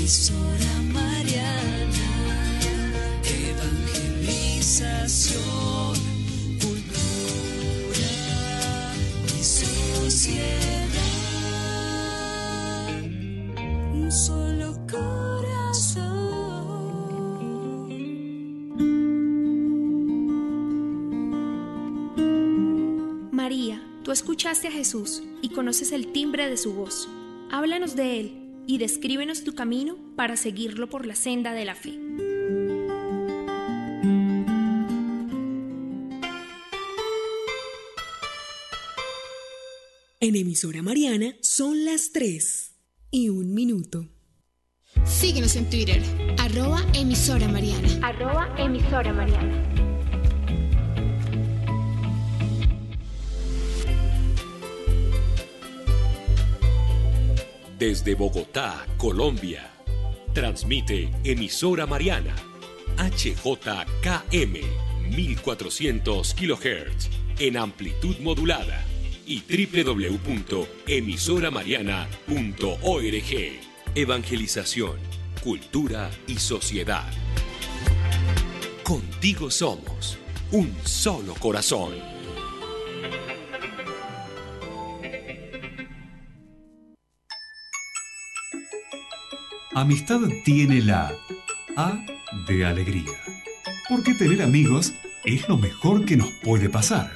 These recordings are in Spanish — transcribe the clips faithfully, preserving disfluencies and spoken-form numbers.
Emisora Mariana, evangelización, cultura y sociedad. Un solo corazón. María, tú escuchaste a Jesús y conoces el timbre de su voz. Háblanos de él y descríbenos tu camino para seguirlo por la senda de la fe. En Emisora Mariana son las tres y un minuto. Síguenos en Twitter, arroba emisora Mariana. Arroba emisora Mariana. Desde Bogotá, Colombia, transmite Emisora Mariana, H J K M mil cuatrocientos kilohertz en amplitud modulada y doble u doble u doble u punto emisora mariana punto org. Evangelización, cultura y sociedad. Contigo somos un solo corazón. Amistad tiene la A de alegría, porque tener amigos es lo mejor que nos puede pasar.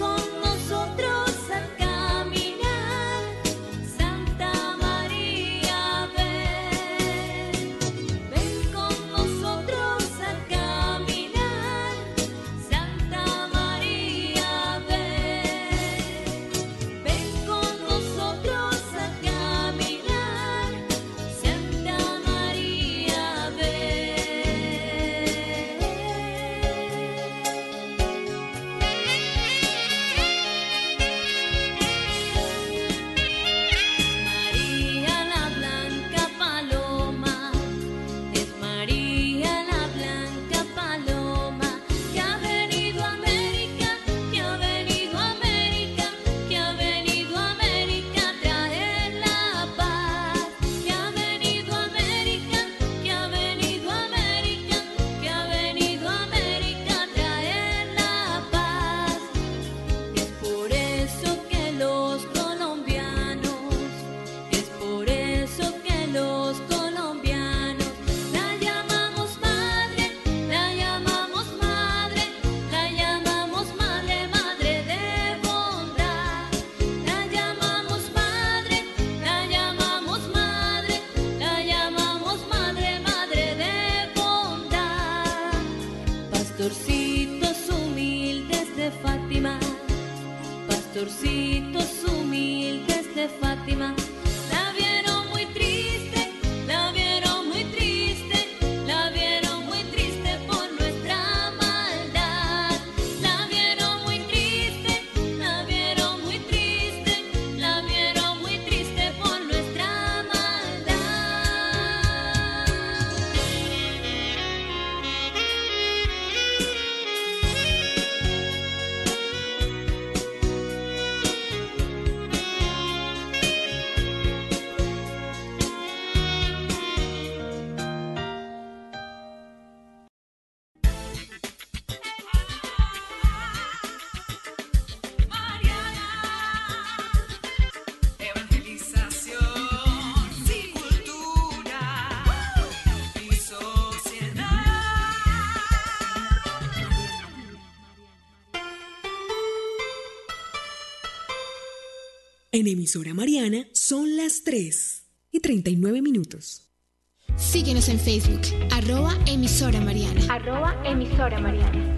Santa María, En Emisora Mariana son las tres y treinta y nueve minutos. Síguenos en Facebook, arroba emisora Mariana. Arroba emisora Mariana.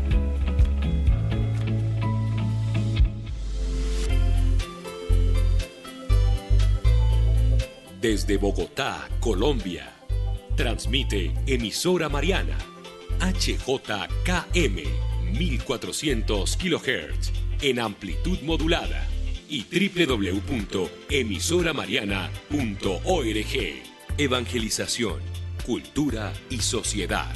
Desde Bogotá, Colombia, transmite Emisora Mariana, H J K M mil cuatrocientos kilohertz en amplitud modulada y doble u doble u doble u punto emisora mariana punto org. Evangelización, cultura y sociedad.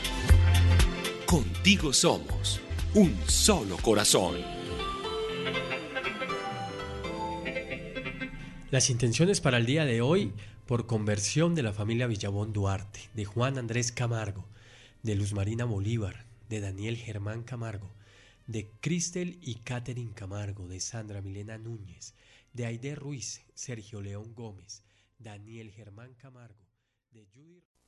Contigo somos un solo corazón. Las intenciones para el día de hoy: por conversión de la familia Villabón Duarte, de Juan Andrés Camargo, de Luz Marina Bolívar, de Daniel Germán Camargo, de Cristel y Catherine Camargo, de Sandra Milena Núñez, de Aide Ruiz, Sergio León Gómez, Daniel Germán Camargo, de Judy...